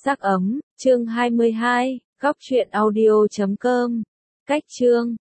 Sắc ấm, chương 22, góc truyện audio.com. Cách chương